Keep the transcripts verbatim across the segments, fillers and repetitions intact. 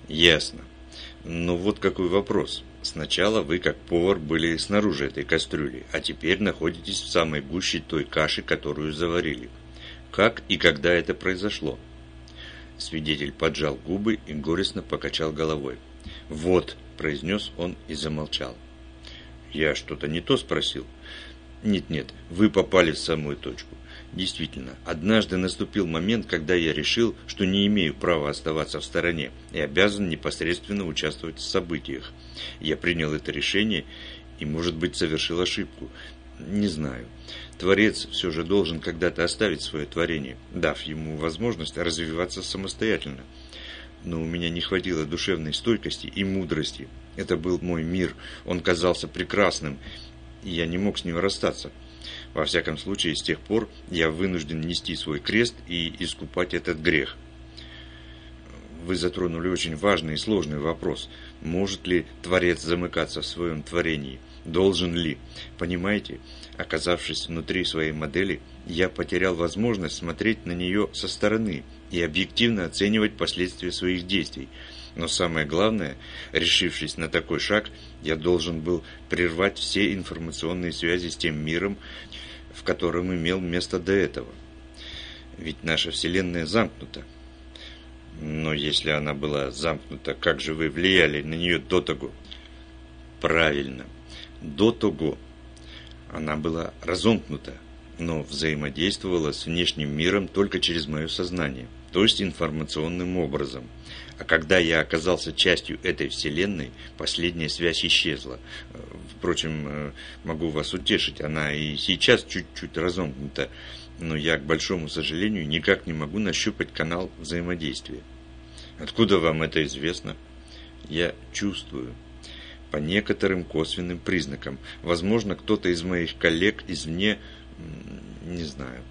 Ясно. Но вот какой вопрос. Сначала вы, как повар, были снаружи этой кастрюли, а теперь находитесь в самой гуще той каши, которую заварили. Как и когда это произошло? Свидетель поджал губы и горестно покачал головой. «Вот», – произнес он и замолчал. «Я что-то не то спросил?» «Нет-нет, вы попали в самую точку. Действительно, однажды наступил момент, когда я решил, что не имею права оставаться в стороне и обязан непосредственно участвовать в событиях. Я принял это решение и, может быть, совершил ошибку. Не знаю. Творец все же должен когда-то оставить свое творение, дав ему возможность развиваться самостоятельно. Но у меня не хватило душевной стойкости и мудрости. Это был мой мир, он казался прекрасным, и я не мог с ним расстаться. Во всяком случае, с тех пор я вынужден нести свой крест и искупать этот грех». Вы затронули очень важный и сложный вопрос. Может ли Творец замыкаться в своем творении? Должен ли? Понимаете, оказавшись внутри своей модели, я потерял возможность смотреть на нее со стороны и объективно оценивать последствия своих действий. Но самое главное, решившись на такой шаг, я должен был прервать все информационные связи с тем миром, в котором имел место до этого. Ведь наша Вселенная замкнута. Но если она была замкнута, как же вы влияли на нее до того? Правильно, до того. Она была разомкнута, но взаимодействовала с внешним миром только через мое сознание, то есть информационным образом. А когда я оказался частью этой Вселенной, последняя связь исчезла. Впрочем, могу вас утешить, она и сейчас чуть-чуть разомкнута, но я, к большому сожалению, никак не могу нащупать канал взаимодействия. Откуда вам это известно? Я чувствую. По некоторым косвенным признакам. Возможно, кто-то из моих коллег извне... Не знаю.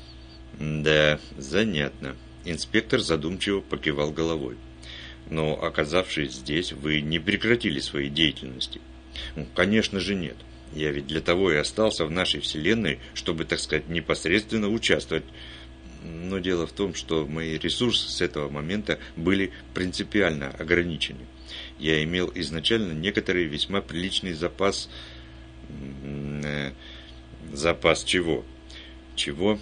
Да, занятно. Инспектор задумчиво покивал головой. Но, оказавшись здесь, вы не прекратили своей деятельности. Ну, конечно же нет. Я ведь для того и остался в нашей Вселенной, чтобы, так сказать, непосредственно участвовать. Но дело в том, что мои ресурсы с этого момента были принципиально ограничены. Я имел изначально некоторый весьма приличный запас... Э, запас чего? Чего?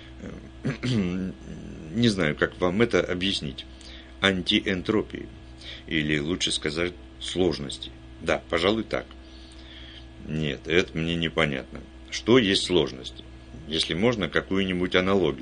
Не знаю, как вам это объяснить. Антиэнтропии. Или лучше сказать, сложности. Да, пожалуй, так. Нет, это мне непонятно. Что есть сложность? Если можно, какую-нибудь аналогию.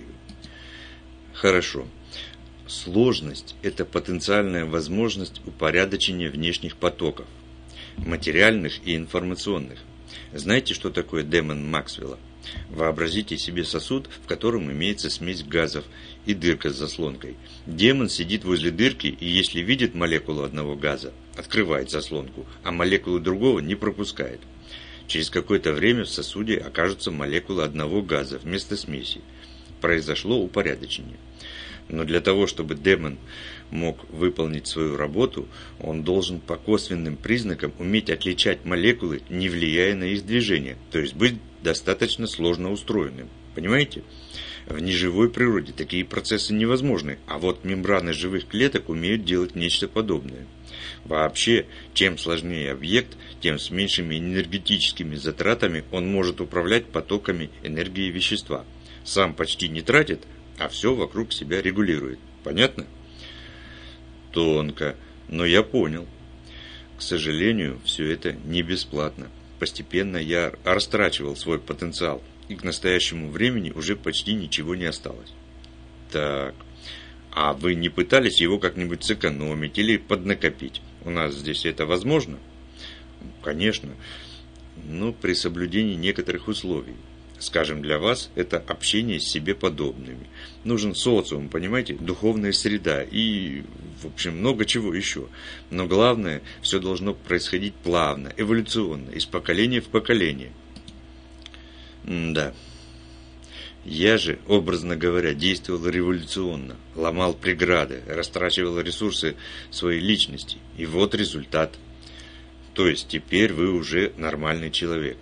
Хорошо. Сложность – это потенциальная возможность упорядочения внешних потоков, материальных и информационных. Знаете, что такое демон Максвелла? Вообразите себе сосуд, в котором имеется смесь газов и дырка с заслонкой. Демон сидит возле дырки и, если видит молекулу одного газа, открывает заслонку, а молекулу другого не пропускает. Через какое-то время в сосуде окажутся молекулы одного газа вместо смеси. Произошло упорядочение. Но для того, чтобы демон мог выполнить свою работу, он должен по косвенным признакам уметь отличать молекулы, не влияя на их движение, то есть быть достаточно сложно устроенным. Понимаете? В неживой природе такие процессы невозможны, а вот мембраны живых клеток умеют делать нечто подобное. Вообще, чем сложнее объект, тем с меньшими энергетическими затратами он может управлять потоками энергии вещества. Сам почти не тратит, а все вокруг себя регулирует. Понятно? Тонко, но я понял. К сожалению, все это не бесплатно. Постепенно я растрачивал свой потенциал, и к настоящему времени уже почти ничего не осталось. Так, а вы не пытались его как-нибудь сэкономить или поднакопить? У нас здесь это возможно? Конечно, но при соблюдении некоторых условий. Скажем, для вас это общение с себе подобными. Нужен социум, понимаете, духовная среда и, в общем, много чего еще. Но главное, все должно происходить плавно, эволюционно, из поколения в поколение. М-да. Я же, образно говоря, действовал революционно, ломал преграды, растрачивал ресурсы своей личности. И вот результат. То есть теперь вы уже нормальный человек.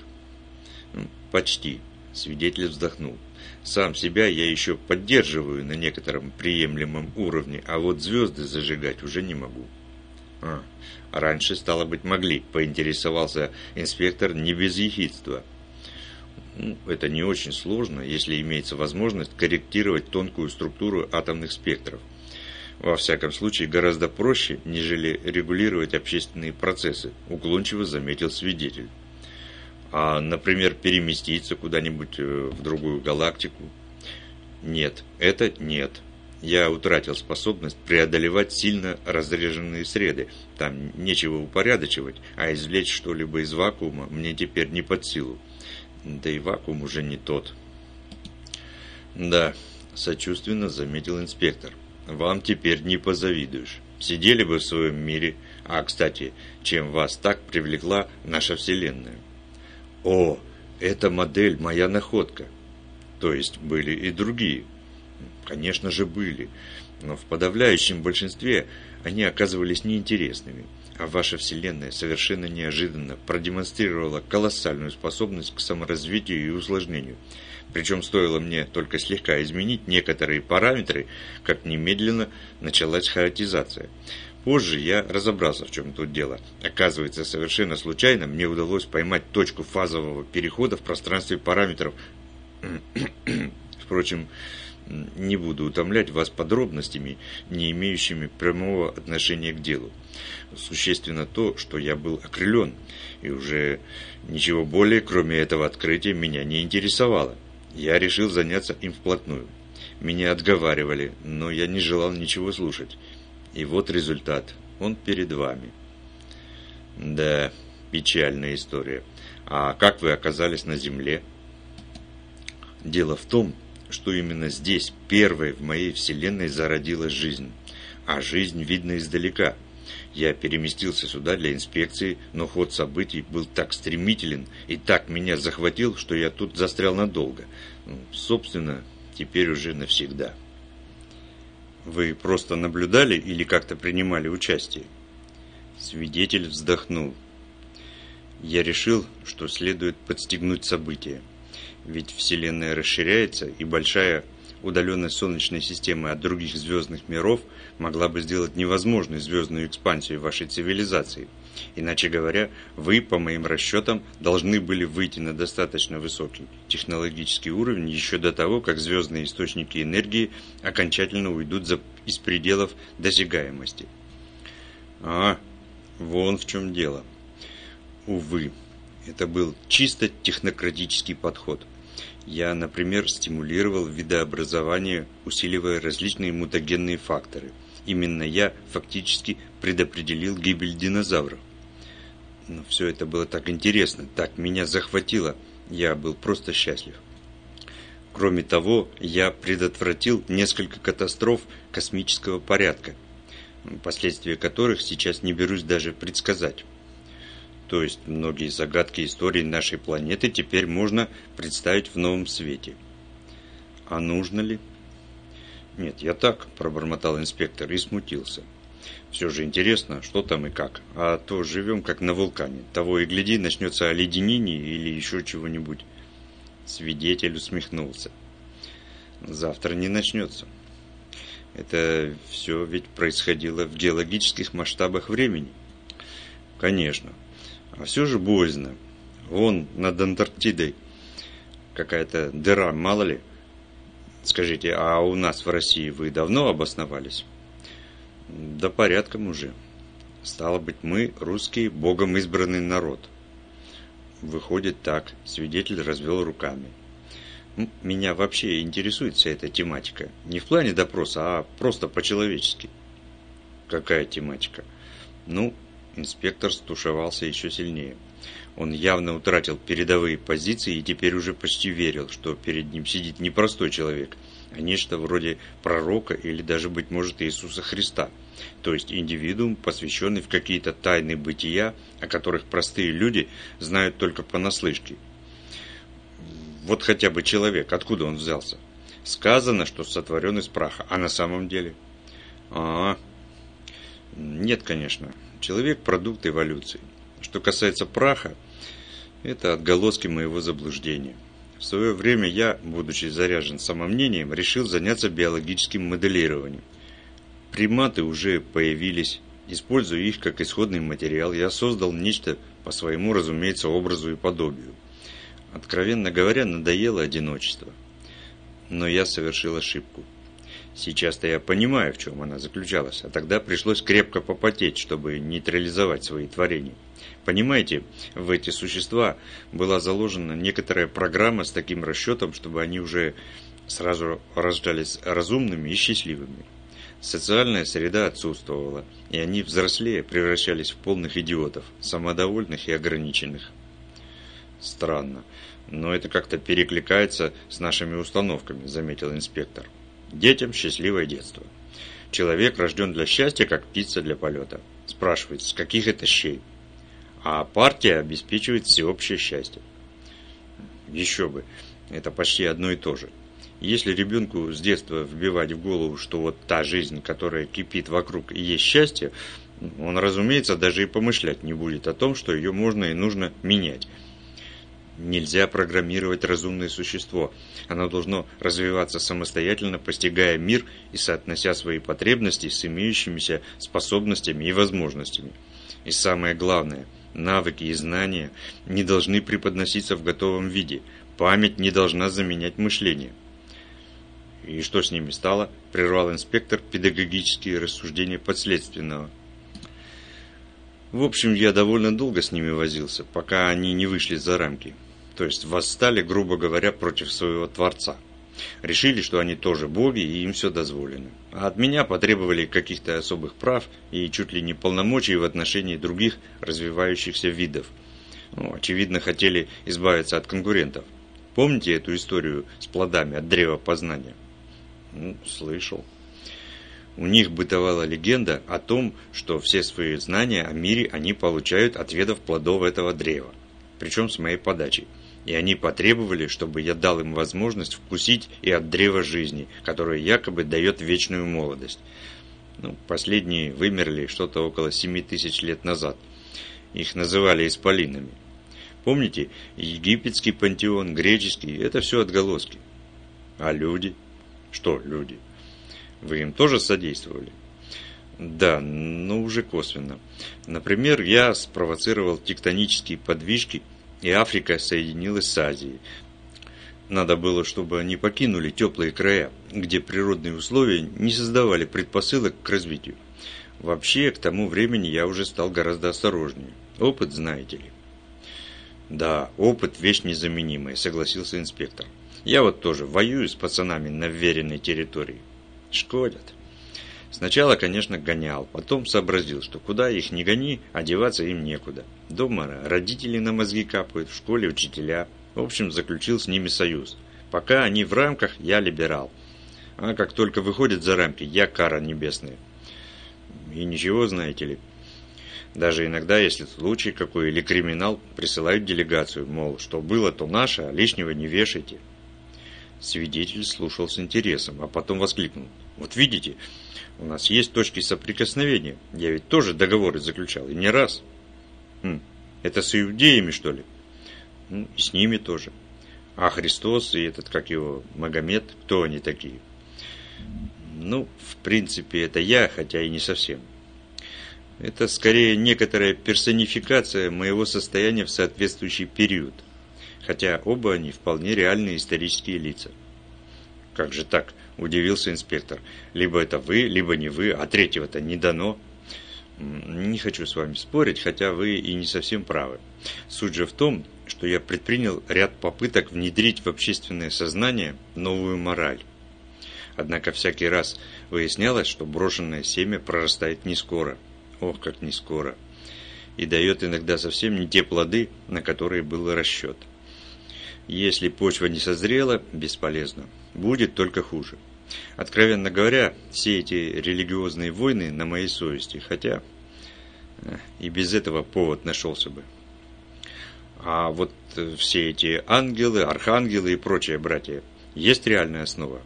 Почти. Свидетель вздохнул. Сам себя я еще поддерживаю на некотором приемлемом уровне, а вот звезды зажигать уже не могу. А, раньше, стало быть, могли, поинтересовался инспектор не без ехидства. Ну, это не очень сложно, если имеется возможность корректировать тонкую структуру атомных спектров. Во всяком случае, гораздо проще, нежели регулировать общественные процессы, уклончиво заметил свидетель. А, например, переместиться куда-нибудь в другую галактику? Нет, это нет. Я утратил способность преодолевать сильно разреженные среды. Там нечего упорядочивать, а извлечь что-либо из вакуума мне теперь не под силу. Да и вакуум уже не тот. Да, сочувственно заметил инспектор. Вам теперь не позавидуешь. Сидели бы в своем мире. А, кстати, чем вас так привлекла наша Вселенная? О, эта модель моя находка. То есть были и другие? Конечно же были. Но в подавляющем большинстве они оказывались неинтересными. А ваша Вселенная совершенно неожиданно продемонстрировала колоссальную способность к саморазвитию и усложнению. Причем стоило мне только слегка изменить некоторые параметры, как немедленно началась хаотизация. Позже я разобрался, в чем тут дело. Оказывается, совершенно случайно мне удалось поймать точку фазового перехода в пространстве параметров. Впрочем, не буду утомлять вас подробностями, не имеющими прямого отношения к делу. Существенно то, что я был окрылен, и уже ничего более, кроме этого открытия, меня не интересовало. Я решил заняться им вплотную. Меня отговаривали, но я не желал ничего слушать. И вот результат. Он перед вами. Да, печальная история. А как вы оказались на Земле? Дело в том, что именно здесь первой в моей вселенной зародилась жизнь. А жизнь видно издалека. Я переместился сюда для инспекции, но ход событий был так стремителен и так меня захватил, что я тут застрял надолго. Ну, собственно, теперь уже навсегда. Вы просто наблюдали или как-то принимали участие? Свидетель вздохнул. Я решил, что следует подстегнуть события. Ведь Вселенная расширяется, и большая удаленность Солнечной системы от других звездных миров могла бы сделать невозможной звездную экспансию вашей цивилизации. Иначе говоря, вы, по моим расчетам, должны были выйти на достаточно высокий технологический уровень еще до того, как звездные источники энергии окончательно уйдут за, из пределов досягаемости. А, вон в чем дело. Увы, это был чисто технократический подход. Я, например, стимулировал видообразование, усиливая различные мутагенные факторы. Именно я фактически предопределил гибель динозавров. Но все это было так интересно, так меня захватило. Я был просто счастлив. Кроме того, я предотвратил несколько катастроф космического порядка, последствия которых сейчас не берусь даже предсказать. То есть многие загадки истории нашей планеты теперь можно представить в новом свете. А нужно ли? Нет, я так, пробормотал инспектор и смутился. Все же интересно, что там и как. А то живем как на вулкане. Того и гляди, начнется оледенение или еще чего-нибудь. Свидетель усмехнулся. Завтра не начнется. Это все ведь происходило в геологических масштабах времени. Конечно. А все же боязно. Вон над Антарктидой какая-то дыра, мало ли. Скажите, а у нас в России вы давно обосновались? Да порядком уже. Стало быть, мы, русские, богом избранный народ. Выходит так, свидетель развел руками. Меня вообще интересует вся эта тематика. Не в плане допроса, а просто по-человечески. Какая тематика? Ну, инспектор стушевался еще сильнее. Он явно утратил передовые позиции и теперь уже почти верил, что перед ним сидит не простой человек, а нечто вроде пророка или даже, быть может, Иисуса Христа. То есть индивидуум, посвященный в какие-то тайны бытия, о которых простые люди знают только понаслышке. Вот хотя бы человек, откуда он взялся? Сказано, что сотворен из праха, а на самом деле? А, нет, конечно. Человек – продукт эволюции. Что касается праха, это отголоски моего заблуждения. В свое время я, будучи заряжен самомнением, решил заняться биологическим моделированием. Приматы уже появились, Используя их как исходный материал, я создал нечто по своему, разумеется, образу и подобию. Откровенно говоря, надоело одиночество. Но я совершил ошибку. Сейчас-то я понимаю, в чем она заключалась, а тогда пришлось крепко попотеть, чтобы нейтрализовать свои творения. Понимаете, в эти существа была заложена некоторая программа с таким расчетом, чтобы они уже сразу рождались разумными и счастливыми. Социальная среда отсутствовала, и они, взрослея, превращались в полных идиотов, самодовольных и ограниченных. Странно, но это как-то перекликается с нашими установками, заметил инспектор. Детям счастливое детство. Человек рожден для счастья, как птица для полета. Спрашивает, с каких это щей? А партия обеспечивает всеобщее счастье. Еще бы, это почти одно и то же. Если ребенку с детства вбивать в голову, что вот та жизнь, которая кипит вокруг, и есть счастье, он, разумеется, даже и помышлять не будет о том, что ее можно и нужно менять. Нельзя программировать разумное существо. Оно должно развиваться самостоятельно, постигая мир и соотнося свои потребности с имеющимися способностями и возможностями. И самое главное, навыки и знания не должны преподноситься в готовом виде. Память не должна заменять мышление. «И что с ними стало?» – прервал инспектор педагогические рассуждения подследственного. В общем, я довольно долго с ними возился, пока они не вышли за рамки. То есть восстали, грубо говоря, против своего Творца. Решили, что они тоже боги и им все дозволено. А от меня потребовали каких-то особых прав и чуть ли не полномочий в отношении других развивающихся видов. Ну, очевидно, хотели избавиться от конкурентов. Помните эту историю с плодами от древа познания? Ну, слышал. У них бытовала легенда о том, что все свои знания о мире они получают от ведов плодов этого древа. Причем с моей подачи. И они потребовали, чтобы я дал им возможность вкусить и от древа жизни, которое якобы дает вечную молодость. Ну, последние вымерли что-то около семи тысяч лет назад. Их называли исполинами. Помните, египетский пантеон, греческий – это все отголоски. А люди? Что люди? Вы им тоже содействовали? Да, но уже косвенно. Например, я спровоцировал тектонические подвижки, и Африка соединилась с Азией. Надо было, чтобы они покинули теплые края, где природные условия не создавали предпосылок к развитию. Вообще, к тому времени я уже стал гораздо осторожнее. Опыт, знаете ли. Да, опыт – вещь незаменимая, согласился инспектор. Я вот тоже воюю с пацанами на вверенной территории. Шкодят. Сначала, конечно, гонял, потом сообразил, что куда их ни гони, одеваться им некуда. Дома родители на мозги капают, в школе учителя. В общем, заключил с ними союз. Пока они в рамках, я либерал. А как только выходят за рамки, я кара небесная. И ничего, знаете ли. Даже иногда, если случай какой или криминал, присылают делегацию, мол, что было, то наше, а лишнего не вешайте. Свидетель слушал с интересом, а потом воскликнул. Вот видите, у нас есть точки соприкосновения. Я ведь тоже договоры заключал, и не раз. Хм, это с иудеями, что ли? Ну, и с ними тоже. А Христос и этот, как его, Магомед, кто они такие? Ну, в принципе, это я, хотя и не совсем. Это скорее некоторая персонификация моего состояния в соответствующий период. Хотя оба они вполне реальные исторические лица. Как же так? Удивился инспектор. Либо это вы, либо не вы, а третьего-то не дано. Не хочу с вами спорить, хотя вы и не совсем правы. Суть же в том, что я предпринял ряд попыток внедрить в общественное сознание новую мораль. Однако всякий раз выяснялось, что брошенное семя прорастает не скоро. Ох, как не скоро. И дает иногда совсем не те плоды, на которые был расчет. Если почва не созрела, бесполезно. Будет только хуже. Откровенно говоря, все эти религиозные войны на моей совести, хотя и без этого повод нашелся бы. А вот все эти ангелы, архангелы и прочие братья, есть реальная основа?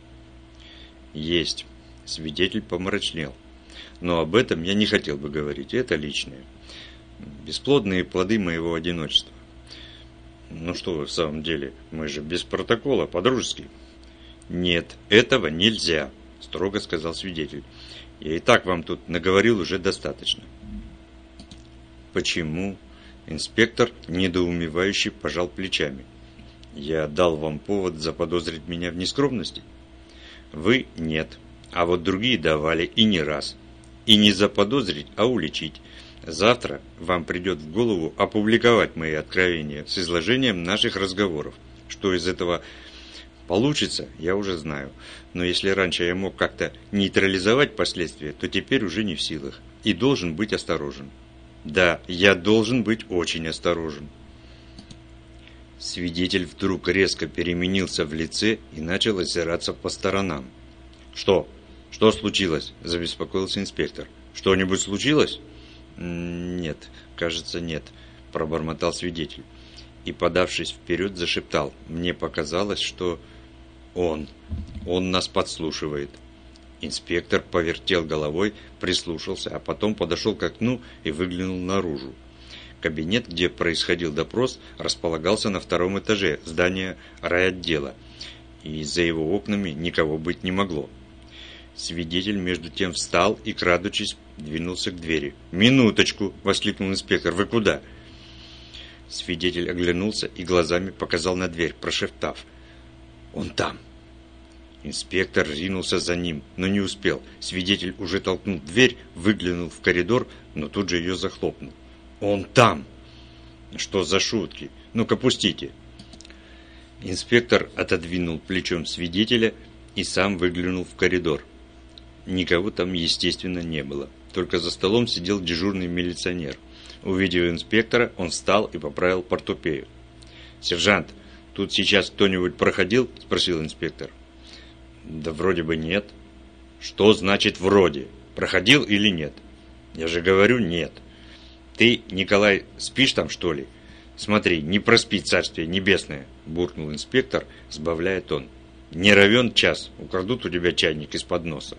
Есть. Свидетель помрачнел. Но об этом я не хотел бы говорить, это личное. Бесплодные плоды моего одиночества. Ну что вы, в самом деле, мы же без протокола, по-дружески. Нет, этого нельзя, строго сказал свидетель. Я и так вам тут наговорил уже достаточно». «Почему?» Инспектор недоумевающе пожал плечами. «Я дал вам повод заподозрить меня в нескромности?» «Вы нет, а вот другие давали и не раз. И не заподозрить, а уличить. Завтра вам придет в голову опубликовать мои откровения с изложением наших разговоров. Что из этого получится, я уже знаю. Но если раньше я мог как-то нейтрализовать последствия, то теперь уже не в силах. И должен быть осторожен. Да, я должен быть очень осторожен». Свидетель вдруг резко переменился в лице и начал озираться по сторонам. «Что? Что случилось?» – забеспокоился инспектор. «Что-нибудь случилось?» «Нет, кажется, нет», – пробормотал свидетель. И, подавшись вперед, зашептал. «Мне показалось, что он, он нас подслушивает». Инспектор повертел головой, прислушался, а потом подошел к окну и выглянул наружу. Кабинет, где происходил допрос, располагался на втором этаже здания райотдела, и за его окнами никого быть не могло. Свидетель между тем встал и, крадучись, двинулся к двери. «Минуточку!» – воскликнул инспектор. «Вы куда?» Свидетель оглянулся и глазами показал на дверь, прошептав: «Он там!» Инспектор ринулся за ним, но не успел. Свидетель уже толкнул дверь, выглянул в коридор, но тут же ее захлопнул. «Он там!» «Что за шутки? Ну-ка, пустите!» Инспектор отодвинул плечом свидетеля и сам выглянул в коридор. Никого там, естественно, не было. Только за столом сидел дежурный милиционер. Увидев инспектора, он встал и поправил портупею. «Сержант, тут сейчас кто-нибудь проходил?» – спросил инспектор. «Да вроде бы нет». «Что значит «вроде»? Проходил или нет?» «Я же говорю, нет». «Ты, Николай, спишь там, что ли?» «Смотри, не проспи, царствие небесное», – буркнул инспектор, сбавляя тон. «Не равен час, украдут у тебя чайник из-под носа».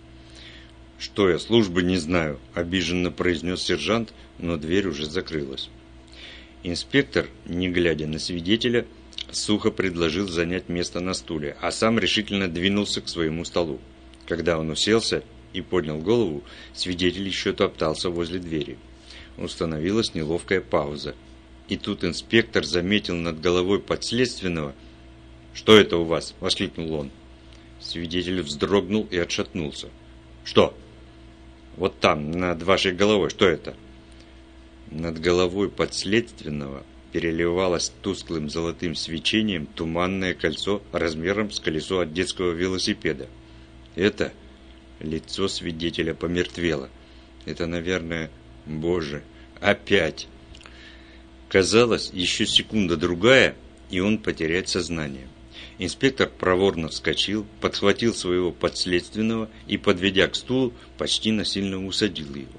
«Что я, службы не знаю», – обиженно произнес сержант, но дверь уже закрылась. Инспектор, не глядя на свидетеля, сухо предложил занять место на стуле, а сам решительно двинулся к своему столу. Когда он уселся и поднял голову, свидетель еще топтался возле двери. Установилась неловкая пауза. И тут инспектор заметил над головой подследственного. «Что это у вас?» – воскликнул он. Свидетель вздрогнул и отшатнулся. «Что?» «Вот там, над вашей головой, что это?» Над головой подследственного переливалось тусклым золотым свечением туманное кольцо размером с колесо от детского велосипеда. «Это?» Лицо свидетеля помертвело. «Это, наверное, Боже, опять!» Казалось, еще секунда-другая, и он потеряет сознание. Инспектор проворно вскочил, подхватил своего подследственного и, подведя к стулу, почти насильно усадил его.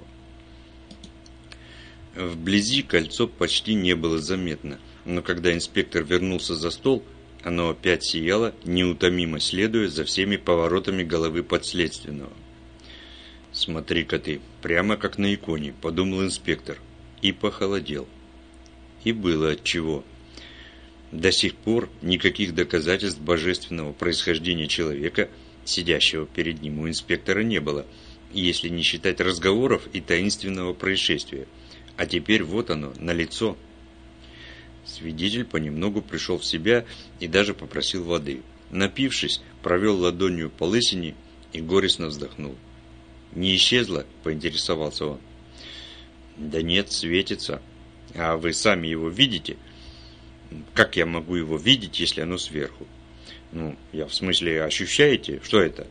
Вблизи кольцо почти не было заметно, но когда инспектор вернулся за стол, оно опять сияло, неутомимо следуя за всеми поворотами головы подследственного. «Смотри-ка ты, прямо как на иконе», – подумал инспектор, и похолодел. И было отчего. До сих пор никаких доказательств божественного происхождения человека, сидящего перед ним, у инспектора не было, если не считать разговоров и таинственного происшествия. А теперь вот оно, налицо. Свидетель понемногу пришел в себя и даже попросил воды. Напившись, провел ладонью по лысине и горестно вздохнул. «Не исчезло?» – поинтересовался он. «Да нет, светится. А вы сами его видите?» «Как я могу его видеть, если оно сверху?» «Ну, я в смысле, ощущаете? Что это?»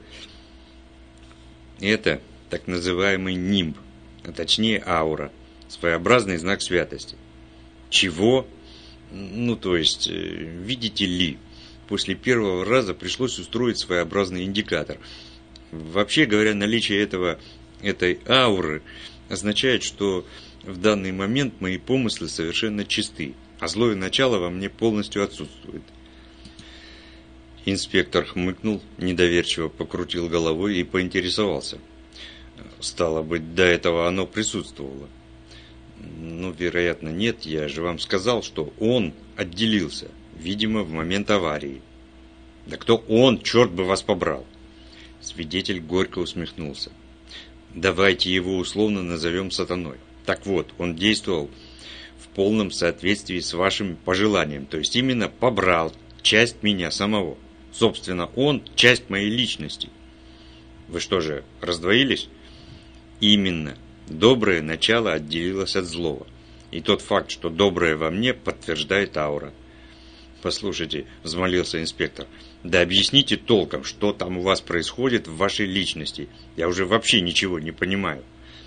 «Это так называемый нимб, а точнее аура, своеобразный знак святости». «Чего?» «Ну, то есть, видите ли, после первого раза пришлось устроить своеобразный индикатор. Вообще говоря, наличие этого, этой ауры означает, что в данный момент мои помыслы совершенно чисты, а злое начало во мне полностью отсутствует». Инспектор хмыкнул, недоверчиво покрутил головой и поинтересовался. «Стало быть, до этого оно присутствовало?» «Ну, вероятно, нет. Я же вам сказал, что он отделился, видимо, в момент аварии». «Да кто он, черт бы вас побрал!» Свидетель горько усмехнулся. Давайте его условно назовем сатаной. Так вот, он действовал в полном соответствии с вашим пожеланием, то есть именно побрал часть меня самого. Собственно, он часть моей личности. Вы что же, раздвоились? Именно. Доброе начало отделилось от злого. И тот факт, что доброе во мне, подтверждает аура. Послушайте, взмолился инспектор, да объясните толком, что там у вас происходит в вашей личности. Я уже вообще ничего не понимаю.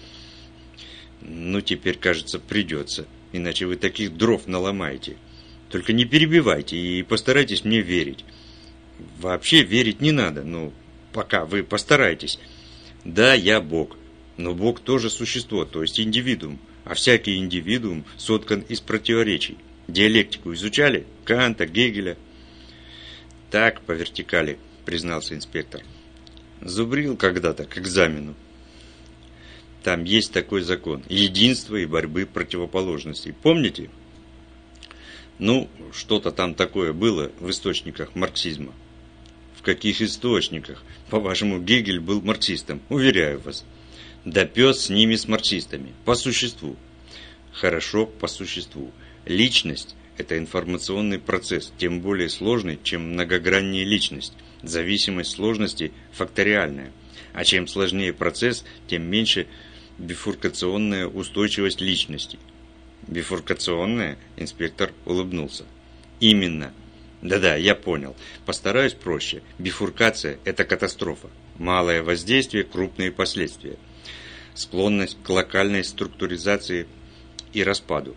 Ну, теперь, кажется, придется. Иначе вы таких дров наломаете. Только не перебивайте и постарайтесь мне верить. Вообще верить не надо, ну, пока вы постарайтесь. Да, я Бог, но Бог тоже существо, то есть индивидуум, а всякий индивидуум соткан из противоречий. Диалектику изучали? Канта, Гегеля? Так, по вертикали, признался инспектор. Зубрил когда-то к экзамену. Там есть такой закон единства и борьбы противоположностей. Помните? Ну, что-то там такое было в источниках марксизма. В каких источниках? По-вашему, Гегель был марксистом, уверяю вас. Да пес с ними, с марксистами. По существу. Хорошо, по существу. Личность – это информационный процесс, тем более сложный, чем многогранная личность. Зависимость сложности факториальная. А чем сложнее процесс, тем меньше бифуркационная устойчивость личности. Бифуркационная? Инспектор улыбнулся. Именно. Да-да, я понял. Постараюсь проще. Бифуркация – это катастрофа. Малое воздействие, крупные последствия. Склонность к локальной структуризации и распаду.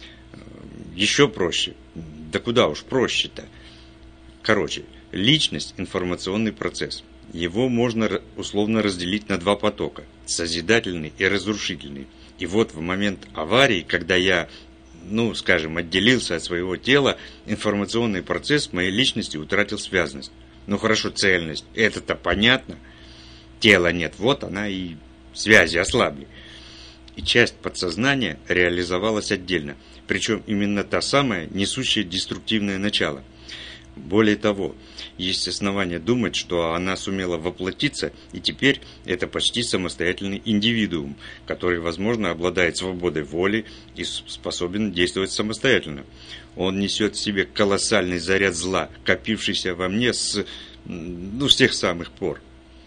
Еще проще. Да куда уж проще-то. Короче, личность – информационный процесс. Его можно условно разделить на два потока – созидательный и разрушительный. И вот в момент аварии, когда я, ну, скажем, отделился от своего тела, информационный процесс моей личности утратил связность. Ну хорошо, цельность. Это-то понятно. Тела нет, вот она и связи ослабли. И часть подсознания реализовалась отдельно. Причем именно та самая, несущая деструктивное начало. Более того, есть основания думать, что она сумела воплотиться, и теперь это почти самостоятельный индивидуум, который, возможно, обладает свободой воли и способен действовать самостоятельно. Он несет в себе колоссальный заряд зла, копившийся во мне с, ну, с тех самых пор.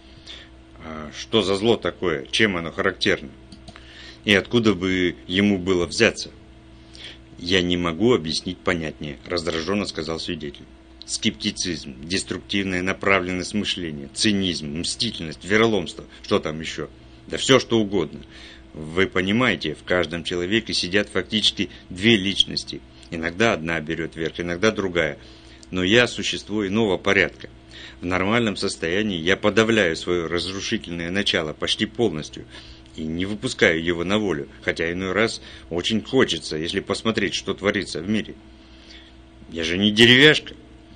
А что за зло такое? Чем оно характерно? И откуда бы ему было взяться? «Я не могу объяснить понятнее», – раздраженно сказал свидетель. Скептицизм, деструктивная направленность мышления, цинизм, мстительность, вероломство, что там еще? Да все что угодно. Вы понимаете, в каждом человеке сидят фактически две личности. Иногда одна берет верх, иногда другая. Но я существо иного порядка. В нормальном состоянии я подавляю свое разрушительное начало почти полностью и не выпускаю его на волю, хотя иной раз очень хочется, если посмотреть, что творится в мире. Я же не деревяшка.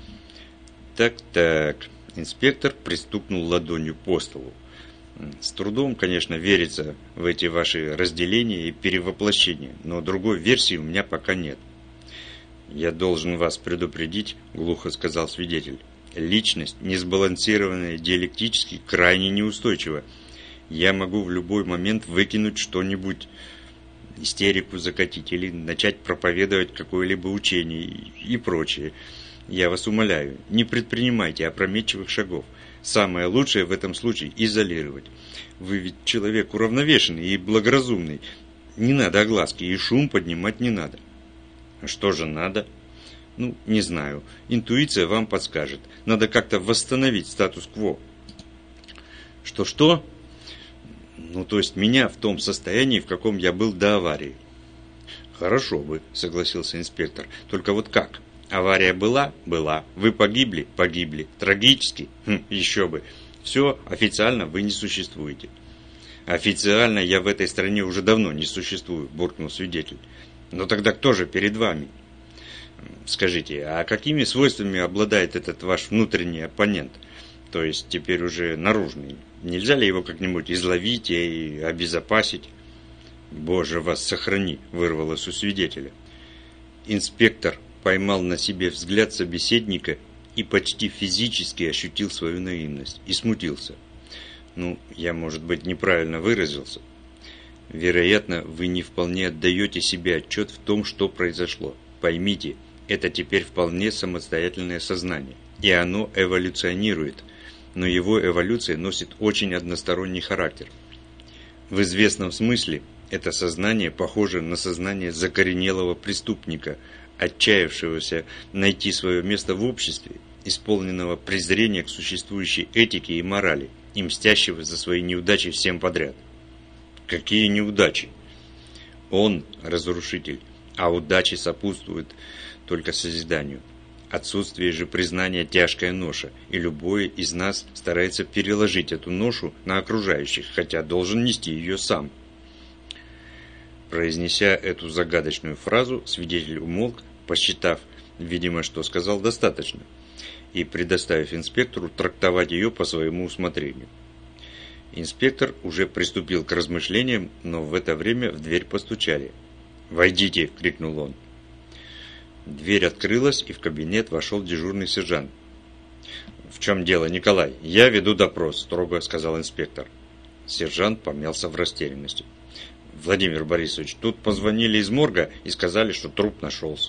Так-так, инспектор пристукнул ладонью по столу. С трудом, конечно, верится в эти ваши разделения и перевоплощения, но другой версии у меня пока нет. Я должен вас предупредить, глухо сказал свидетель. Личность, несбалансированная диалектически, крайне неустойчива. Я могу в любой момент выкинуть что-нибудь, истерику закатить или начать проповедовать какое-либо учение и прочее. Я вас умоляю, не предпринимайте опрометчивых шагов. Самое лучшее в этом случае – изолировать. Вы ведь человек уравновешенный и благоразумный. Не надо огласки, и шум поднимать не надо. Что же надо? Ну, не знаю. Интуиция вам подскажет. Надо как-то восстановить статус-кво. Что-что? Ну, то есть меня в том состоянии, в каком я был до аварии. Хорошо бы, согласился инспектор. Только вот как? Авария была? Была. Вы погибли? Погибли. Трагически? Хм, еще бы. Все, официально вы не существуете. Официально я в этой стране уже давно не существую, буркнул свидетель. Но тогда кто же перед вами? Скажите, а какими свойствами обладает этот ваш внутренний оппонент? То есть теперь уже наружный. Нельзя ли его как-нибудь изловить и обезопасить? Боже, вас сохрани, вырвалось у свидетеля. Инспектор поймал на себе взгляд собеседника и почти физически ощутил свою наивность и смутился. Ну, я, может быть, неправильно выразился. Вероятно, вы не вполне отдаете себе отчет в том, что произошло. Поймите, это теперь вполне самостоятельное сознание, и оно эволюционирует, но его эволюция носит очень односторонний характер. В известном смысле это сознание похоже на сознание закоренелого преступника, отчаявшегося найти свое место в обществе, исполненного презрения к существующей этике и морали, и мстящего за свои неудачи всем подряд. Какие неудачи? Он разрушитель, а удачи сопутствуют только созиданию. Отсутствие же признания – тяжкая ноша, и любой из нас старается переложить эту ношу на окружающих, хотя должен нести ее сам. Произнеся эту загадочную фразу, свидетель умолк, посчитав, видимо, что сказал достаточно, и предоставив инспектору трактовать ее по своему усмотрению. Инспектор уже приступил к размышлениям, но в это время в дверь постучали. «Войдите!» – крикнул он. Дверь открылась, и в кабинет вошел дежурный сержант. «В чем дело, Николай? Я веду допрос», – строго сказал инспектор. Сержант помялся в растерянности. «Владимир Борисович, тут позвонили из морга и сказали, что труп нашелся».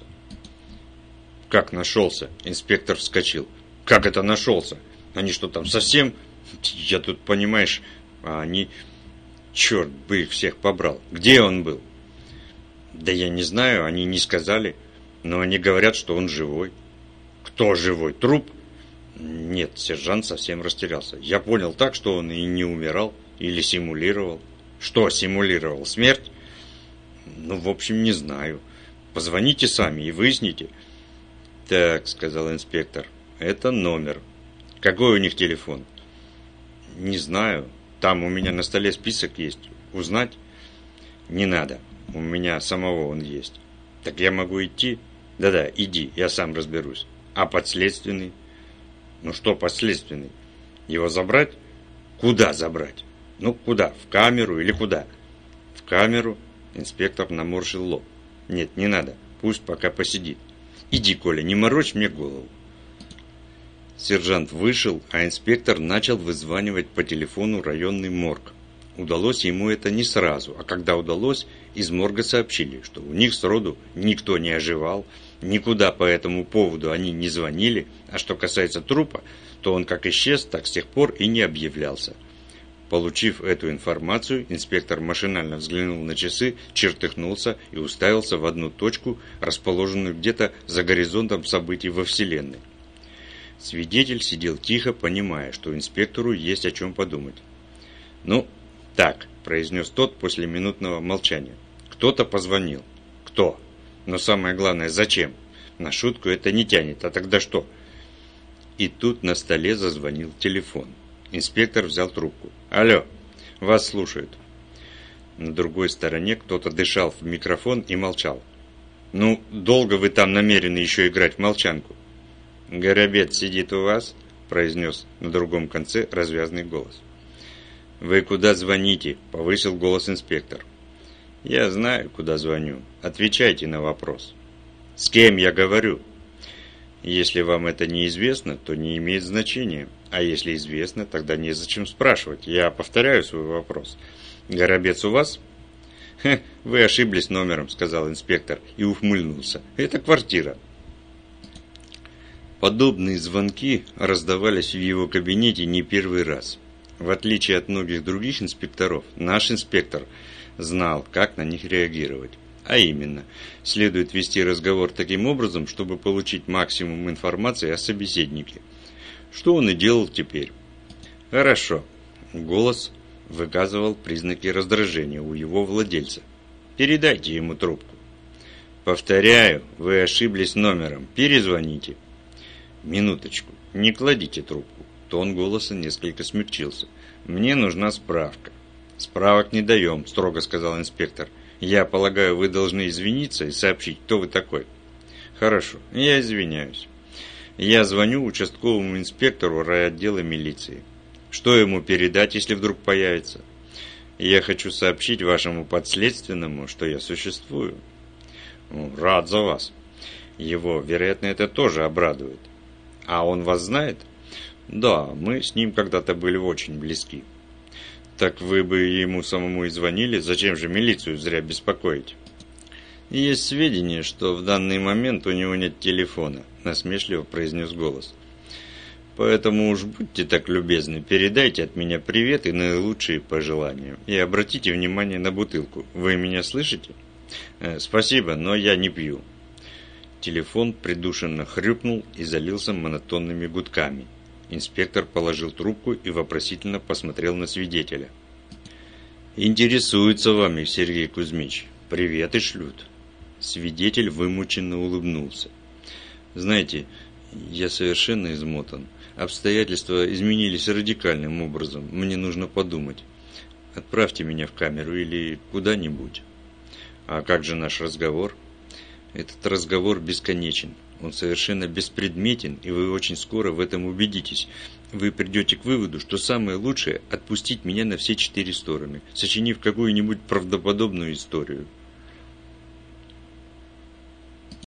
«Как нашелся?» – инспектор вскочил. «Как это нашелся? Они что там совсем? Я тут, понимаешь, а они... Черт бы их всех побрал. Где он был?» «Да я не знаю, они не сказали. Но они говорят, что он живой». «Кто живой? Труп?» «Нет», сержант совсем растерялся. «Я понял так, что он и не умирал, или симулировал». «Что симулировал? Смерть?» «Ну, в общем, не знаю. Позвоните сами и выясните». «Так», — сказал инспектор, — «это номер. Какой у них телефон?» «Не знаю. Там у меня на столе список есть. Узнать?» «Не надо. У меня самого он есть». «Так я могу идти?» «Да-да, иди, я сам разберусь». «А подследственный?» «Ну что подследственный? Его забрать?» «Куда забрать?» «Ну, куда? В камеру или куда?» «В камеру?» Инспектор наморщил лоб. «Нет, не надо. Пусть пока посидит. Иди, Коля, не морочь мне голову». Сержант вышел, а инспектор начал вызванивать по телефону районный морг. Удалось ему это не сразу, а когда удалось, из морга сообщили, что у них сроду никто не оживал, никуда по этому поводу они не звонили, а что касается трупа, то он как исчез, так с тех пор и не объявлялся. Получив эту информацию, инспектор машинально взглянул на часы, чертыхнулся и уставился в одну точку, расположенную где-то за горизонтом событий во Вселенной. Свидетель сидел тихо, понимая, что инспектору есть о чем подумать. «Ну, так», – произнес тот после минутного молчания. «Кто-то позвонил». «Кто? Но самое главное, зачем? На шутку это не тянет, а тогда что?» И тут на столе зазвонил телефон. Инспектор взял трубку. «Алло, вас слушают». На другой стороне кто-то дышал в микрофон и молчал. «Ну, долго вы там намерены еще играть в молчанку?» «Горобец сидит у вас?» – произнес на другом конце развязный голос. «Вы куда звоните?» – повысил голос инспектор. «Я знаю, куда звоню. Отвечайте на вопрос». «С кем я говорю?» «Если вам это неизвестно, то не имеет значения. А если известно, тогда незачем спрашивать. Я повторяю свой вопрос. Горобец у вас?» «Хе, вы ошиблись номером», – сказал инспектор и ухмыльнулся. «Это квартира». Подобные звонки раздавались в его кабинете не первый раз. В отличие от многих других инспекторов, наш инспектор знал, как на них реагировать. А именно, следует вести разговор таким образом, чтобы получить максимум информации о собеседнике. Что он и делал теперь. «Хорошо». Голос выказывал признаки раздражения у его владельца. «Передайте ему трубку». «Повторяю, вы ошиблись номером. Перезвоните». «Минуточку, не кладите трубку». Тон голоса несколько смягчился. «Мне нужна справка». «Справок не даем», – строго сказал инспектор. «Я полагаю, вы должны извиниться и сообщить, кто вы такой». «Хорошо, я извиняюсь. Я звоню участковому инспектору райотдела милиции. Что ему передать, если вдруг появится? Я хочу сообщить вашему подследственному, что я существую». «Ну, рад за вас. Его, вероятно, это тоже обрадует». «А он вас знает?» «Да, мы с ним когда-то были очень близки». Так вы бы ему самому и звонили, зачем же милицию зря беспокоить? Есть сведения, что в данный момент у него нет телефона, насмешливо произнес голос. Поэтому уж будьте так любезны, передайте от меня привет и наилучшие пожелания. И обратите внимание на бутылку. Вы меня слышите? Э, спасибо, но я не пью. Телефон придушенно хрюкнул и залился монотонными гудками. Инспектор положил трубку и вопросительно посмотрел на свидетеля. «Интересуется вами, Сергей Кузьмич. Приветы шлют». Свидетель вымученно улыбнулся. «Знаете, я совершенно измотан. Обстоятельства изменились радикальным образом. Мне нужно подумать. Отправьте меня в камеру или куда-нибудь». «А как же наш разговор?» «Этот разговор бесконечен. Он совершенно беспредметен, и вы очень скоро в этом убедитесь. Вы придете к выводу, что самое лучшее – отпустить меня на все четыре стороны, сочинив какую-нибудь правдоподобную историю».